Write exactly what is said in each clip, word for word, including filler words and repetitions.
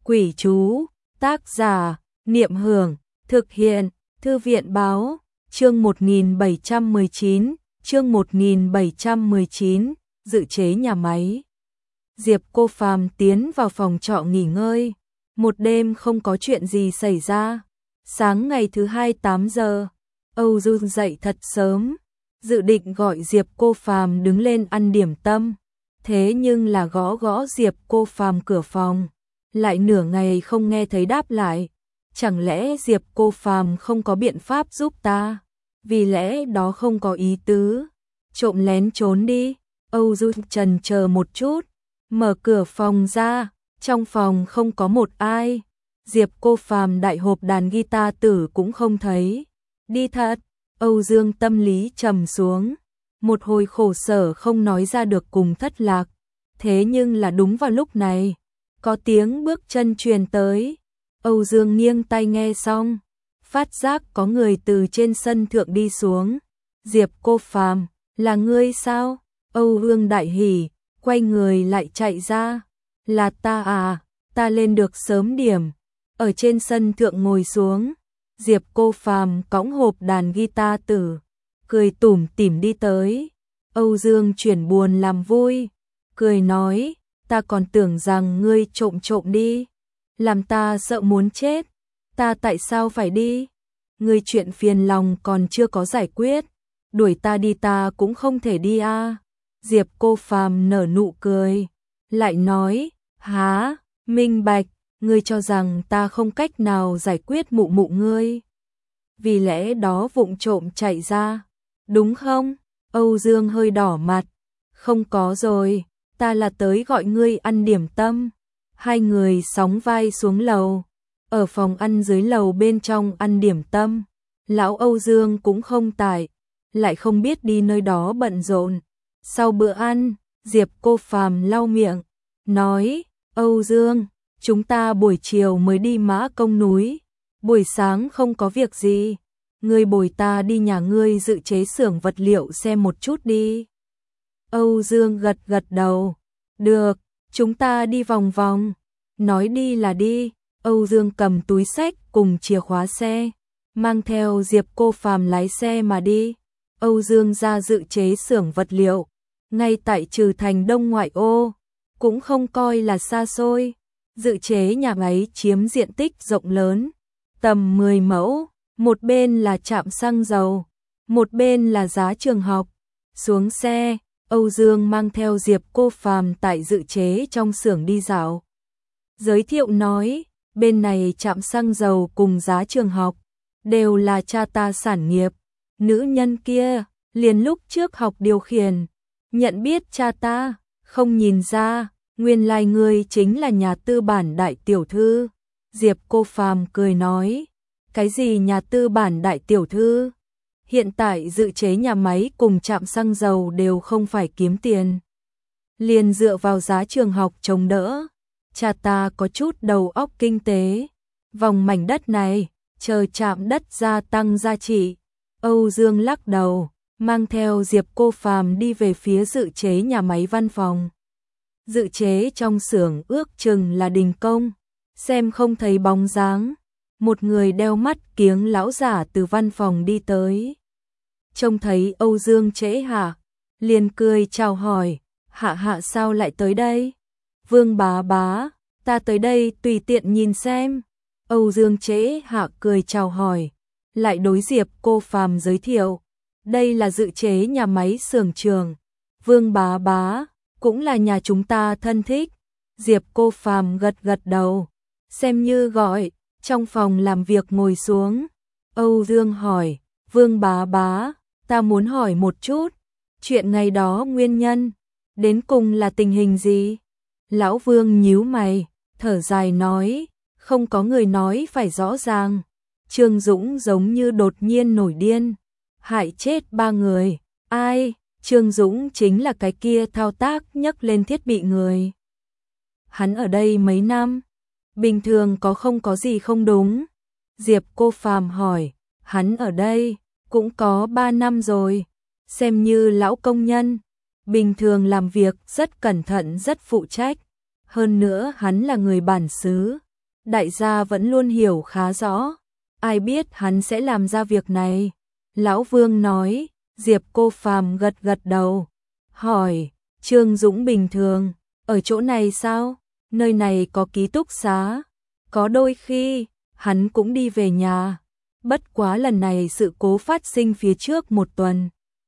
Quỷ chú, tác giả, Niệm Hưởng, thực hiện, Thư viện báo, chương một nghìn bảy trăm mười chín, chương một nghìn bảy trăm mười chín, dự chế nhà máy. Diệp Cô Phàm tiến vào phòng trọ nghỉ ngơi, một đêm không có chuyện gì xảy ra. Sáng ngày thứ hai tám giờ, Âu Dương dậy thật sớm, dự định gọi Diệp Cô Phàm đứng lên ăn điểm tâm, thế nhưng là gõ gõ Diệp Cô Phàm cửa phòng, lại nửa ngày không nghe thấy đáp lại. Chẳng lẽ Diệp Cô Phàm không có biện pháp giúp ta? Vì lẽ đó không có ý tứ, trộm lén trốn đi. Âu Dương chần chờ một chút, mở cửa phòng ra, trong phòng không có một ai. Diệp Cô Phàm đại hộp đàn guitar tử cũng không thấy. Đi thật. Âu Dương tâm lý trầm xuống, một hồi khổ sở không nói ra được cùng thất lạc. Thế nhưng là đúng vào lúc này, có tiếng bước chân truyền tới. Âu Dương nghiêng tai nghe xong, phát giác có người từ trên sân thượng đi xuống. Diệp Cô Phàm, là ngươi sao? Âu Dương đại hỉ, quay người lại chạy ra. Là ta à, ta lên được sớm điểm. Ở trên sân thượng ngồi xuống, Diệp Cô Phàm cõng hộp đàn guitar tử, cười tủm tỉm đi tới. Âu Dương chuyển buồn làm vui, cười nói, ta còn tưởng rằng ngươi trộm trộm đi, làm ta sợ muốn chết. Ta tại sao phải đi? Ngươi chuyện phiền lòng còn chưa có giải quyết, đuổi ta đi ta cũng không thể đi a. Diệp Cô Phàm nở nụ cười, lại nói, há, minh bạch, ngươi cho rằng ta không cách nào giải quyết mụ mụ ngươi, vì lẽ đó vụng trộm chạy ra, đúng không? Âu Dương hơi đỏ mặt, không có rồi, ta là tới gọi ngươi ăn điểm tâm. Hai người sóng vai xuống lầu, ở phòng ăn dưới lầu bên trong ăn điểm tâm. Lão Âu Dương cũng không tại, lại không biết đi nơi đó bận rộn. Sau bữa ăn, Diệp Cô Phàm lau miệng, nói, Âu Dương, chúng ta buổi chiều mới đi Mã Công núi, buổi sáng không có việc gì, ngươi bồi ta đi nhà ngươi dự chế xưởng vật liệu xem một chút đi. Âu Dương gật gật đầu, được, chúng ta đi vòng vòng. Nói đi là đi. Âu Dương cầm túi xách cùng chìa khóa xe, mang theo Diệp Cô Phàm lái xe mà đi. Âu Dương ra dự chế xưởng vật liệu, ngay tại Trừ Thành Đông ngoại ô, cũng không coi là xa xôi. Dự chế nhà máy chiếm diện tích rộng lớn, tầm mười mẫu, một bên là trạm xăng dầu, một bên là giá trường học. Xuống xe, Âu Dương mang theo Diệp Cô Phàm tại dự chế trong xưởng đi dạo. Giới thiệu nói, bên này trạm xăng dầu cùng giá trường học, đều là cha ta sản nghiệp. Nữ nhân kia, liền lúc trước học điều khiển, nhận biết cha ta, không nhìn ra, nguyên lai ngươi chính là nhà tư bản đại tiểu thư. Diệp Cô Phàm cười nói, cái gì nhà tư bản đại tiểu thư? Hiện tại dự chế nhà máy cùng trạm xăng dầu đều không phải kiếm tiền, liền dựa vào giá trường học chống đỡ. Cha ta có chút đầu óc kinh tế, vòng mảnh đất này, chờ trạm đất gia tăng giá trị. Âu Dương lắc đầu, mang theo Diệp Cô Phàm đi về phía dự chế nhà máy văn phòng. Dự chế trong xưởng ước chừng là đình công, xem không thấy bóng dáng. Một người đeo mắt kiếng lão giả từ văn phòng đi tới, trông thấy Âu Dương trễ hạ, liền cười chào hỏi, hạ hạ sao lại tới đây? Vương bá bá, ta tới đây tùy tiện nhìn xem. Âu Dương trễ hạ cười chào hỏi, lại đối Diệp Cô Phàm giới thiệu, đây là dự chế nhà máy xưởng trường. Vương bá bá, cũng là nhà chúng ta thân thích. Diệp Cô Phàm gật gật đầu, xem như gọi. Trong phòng làm việc ngồi xuống, Âu Dương hỏi, Vương bá bá, ta muốn hỏi một chút, chuyện ngày đó nguyên nhân, đến cùng là tình hình gì? Lão Vương nhíu mày, thở dài nói, không có người nói phải rõ ràng. Trương Dũng giống như đột nhiên nổi điên, hại chết ba người. Ai? Trương Dũng chính là cái kia thao tác nhấc lên thiết bị người. Hắn ở đây mấy năm, bình thường có không có gì không đúng? Diệp Cô Phàm hỏi, hắn ở đây cũng có ba năm rồi, xem như lão công nhân, bình thường làm việc rất cẩn thận rất phụ trách, hơn nữa hắn là người bản xứ, đại gia vẫn luôn hiểu khá rõ, ai biết hắn sẽ làm ra việc này. Lão Vương nói, Diệp Cô Phàm gật gật đầu, hỏi, Trương Dũng bình thường, ở chỗ này sao? Nơi này có ký túc xá, có đôi khi, hắn cũng đi về nhà, bất quá lần này sự cố phát sinh phía trước một tuần.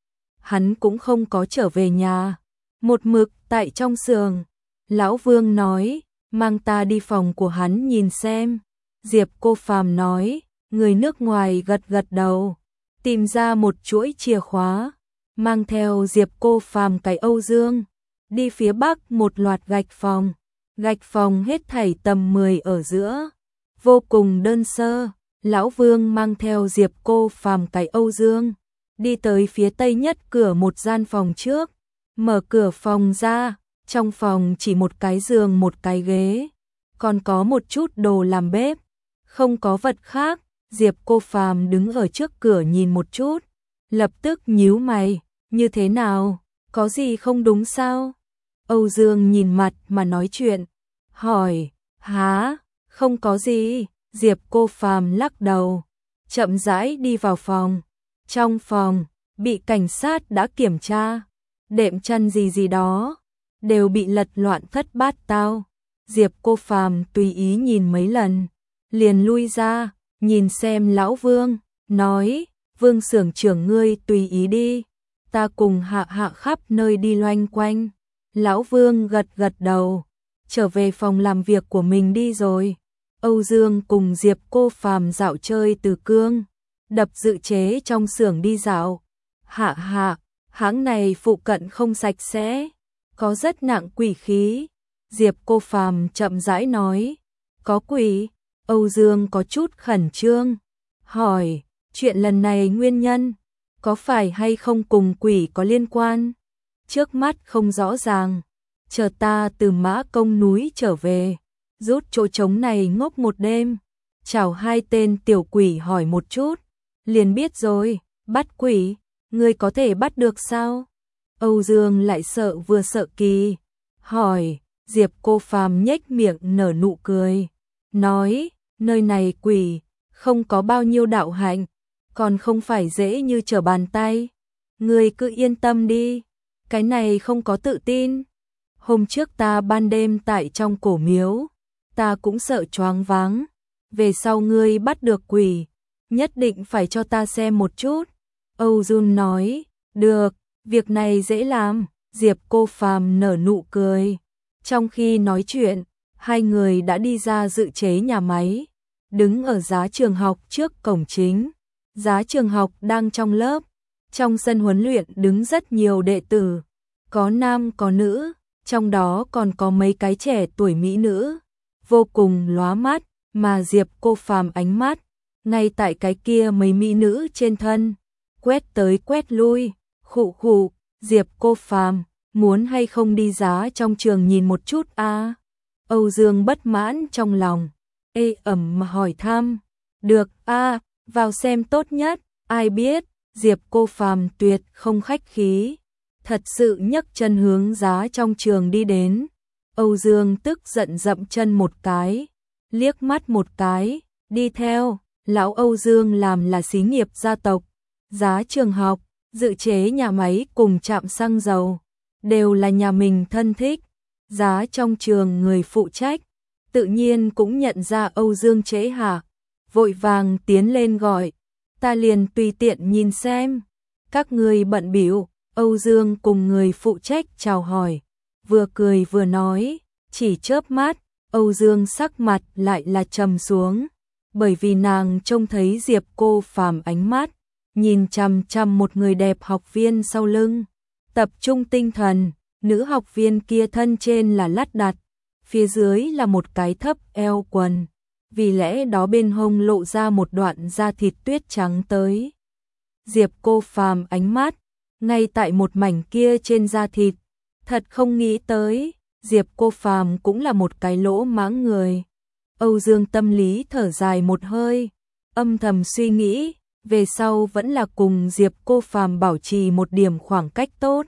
Hắn cũng không có trở về nhà, một mực tại trong xưởng. Lão Vương nói, mang ta đi phòng của hắn nhìn xem. Diệp Cô Phàm nói, người nước ngoài gật gật đầu, tìm ra một chuỗi chìa khóa, mang theo Diệp Cô Phàm cái Âu Dương, đi phía bắc một loạt gạch phòng. Gạch phòng hết thảy tầm mười ở giữa, vô cùng đơn sơ. Lão Vương mang theo Diệp Cô Phàm cái Âu Dương, đi tới phía tây nhất cửa một gian phòng trước, mở cửa phòng ra, trong phòng chỉ một cái giường một cái ghế, còn có một chút đồ làm bếp, không có vật khác. Diệp Cô Phàm đứng ở trước cửa nhìn một chút, lập tức nhíu mày, như thế nào, có gì không đúng sao? Âu Dương nhìn mặt mà nói chuyện, hỏi, há, không có gì. Diệp Cô Phàm lắc đầu, chậm rãi đi vào phòng. Trong phòng, bị cảnh sát đã kiểm tra, đệm chăn gì gì đó, đều bị lật loạn thất bát tao. Diệp Cô Phàm tùy ý nhìn mấy lần, liền lui ra, nhìn xem Lão Vương, nói, Vương xưởng trưởng ngươi tùy ý đi, ta cùng hạ hạ khắp nơi đi loanh quanh. Lão Vương gật gật đầu, trở về phòng làm việc của mình đi rồi. Âu Dương cùng Diệp Cô Phàm dạo chơi Từ Cương, đập dự chế trong xưởng đi dạo. Hạ hạ, hãng này phụ cận không sạch sẽ, có rất nặng quỷ khí. Diệp Cô Phàm chậm rãi nói, có quỷ. Âu Dương có chút khẩn trương, hỏi, chuyện lần này nguyên nhân, có phải hay không cùng quỷ có liên quan? Trước mắt không rõ ràng, chờ ta từ Mã Công núi trở về, rút chỗ trống này ngốc một đêm, chào hai tên tiểu quỷ hỏi một chút, liền biết rồi. Bắt quỷ, ngươi có thể bắt được sao? Âu Dương lại sợ vừa sợ kỳ, hỏi. Diệp Cô Phàm nhếch miệng nở nụ cười, nói, nơi này quỷ, không có bao nhiêu đạo hạnh, còn không phải dễ như trở bàn tay. Ngươi cứ yên tâm đi, cái này không có tự tin. Hôm trước ta ban đêm tại trong cổ miếu, ta cũng sợ choáng váng. Về sau ngươi bắt được quỷ, nhất định phải cho ta xem một chút. Âu Dương nói, được, việc này dễ làm. Diệp Cô Phàm nở nụ cười. Trong khi nói chuyện, hai người đã đi ra dự chế nhà máy, đứng ở giá trường học trước cổng chính. Giá trường học đang trong lớp, trong sân huấn luyện đứng rất nhiều đệ tử, có nam có nữ, trong đó còn có mấy cái trẻ tuổi mỹ nữ, vô cùng lóa mắt, mà Diệp Cô Phàm ánh mắt, ngay tại cái kia mấy mỹ nữ trên thân, quét tới quét lui, khụ khụ. Diệp Cô Phàm, muốn hay không đi giá trong trường nhìn một chút a? À? Âu Dương bất mãn trong lòng, ê ẩm mà hỏi thăm, được a, à, vào xem tốt nhất. Ai biết, Diệp Cô Phàm tuyệt không khách khí, thật sự nhấc chân hướng giá trong trường đi đến. Âu Dương tức giận dậm chân một cái, liếc mắt một cái, đi theo. Lão Âu Dương làm là xí nghiệp gia tộc, giá trường học, dự chế nhà máy cùng trạm xăng dầu, đều là nhà mình thân thích. Giá trong trường người phụ trách, tự nhiên cũng nhận ra Âu Dương trễ hả, vội vàng tiến lên gọi, ta liền tùy tiện nhìn xem. Các người bận bịu. Âu Dương cùng người phụ trách chào hỏi, vừa cười vừa nói, chỉ chớp mắt, Âu Dương sắc mặt lại là trầm xuống, bởi vì nàng trông thấy Diệp Cô Phàm ánh mắt nhìn chằm chằm một người đẹp học viên sau lưng, tập trung tinh thần. Nữ học viên kia thân trên là lát đặt, phía dưới là một cái thấp eo quần, vì lẽ đó bên hông lộ ra một đoạn da thịt tuyết trắng tới. Diệp Cô Phàm ánh mắt ngay tại một mảnh kia trên da thịt, thật không nghĩ tới, Diệp Cô Phàm cũng là một cái lỗ mãng người. Âu Dương tâm lý thở dài một hơi, âm thầm suy nghĩ, về sau vẫn là cùng Diệp Cô Phàm bảo trì một điểm khoảng cách tốt.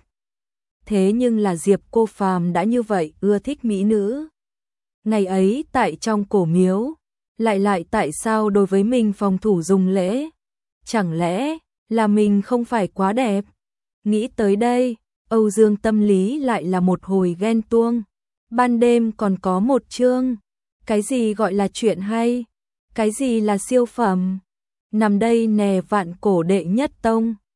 Thế nhưng là Diệp Cô Phàm đã như vậy ưa thích mỹ nữ. Ngày ấy tại trong cổ miếu, lại lại tại sao đối với mình phòng thủ dùng lễ? Chẳng lẽ là mình không phải quá đẹp? Nghĩ tới đây, Âu Dương tâm lý lại là một hồi ghen tuông. Ban đêm còn có một chương. Cái gì gọi là chuyện hay? Cái gì là siêu phẩm? Nằm đây nè vạn cổ đệ nhất tông.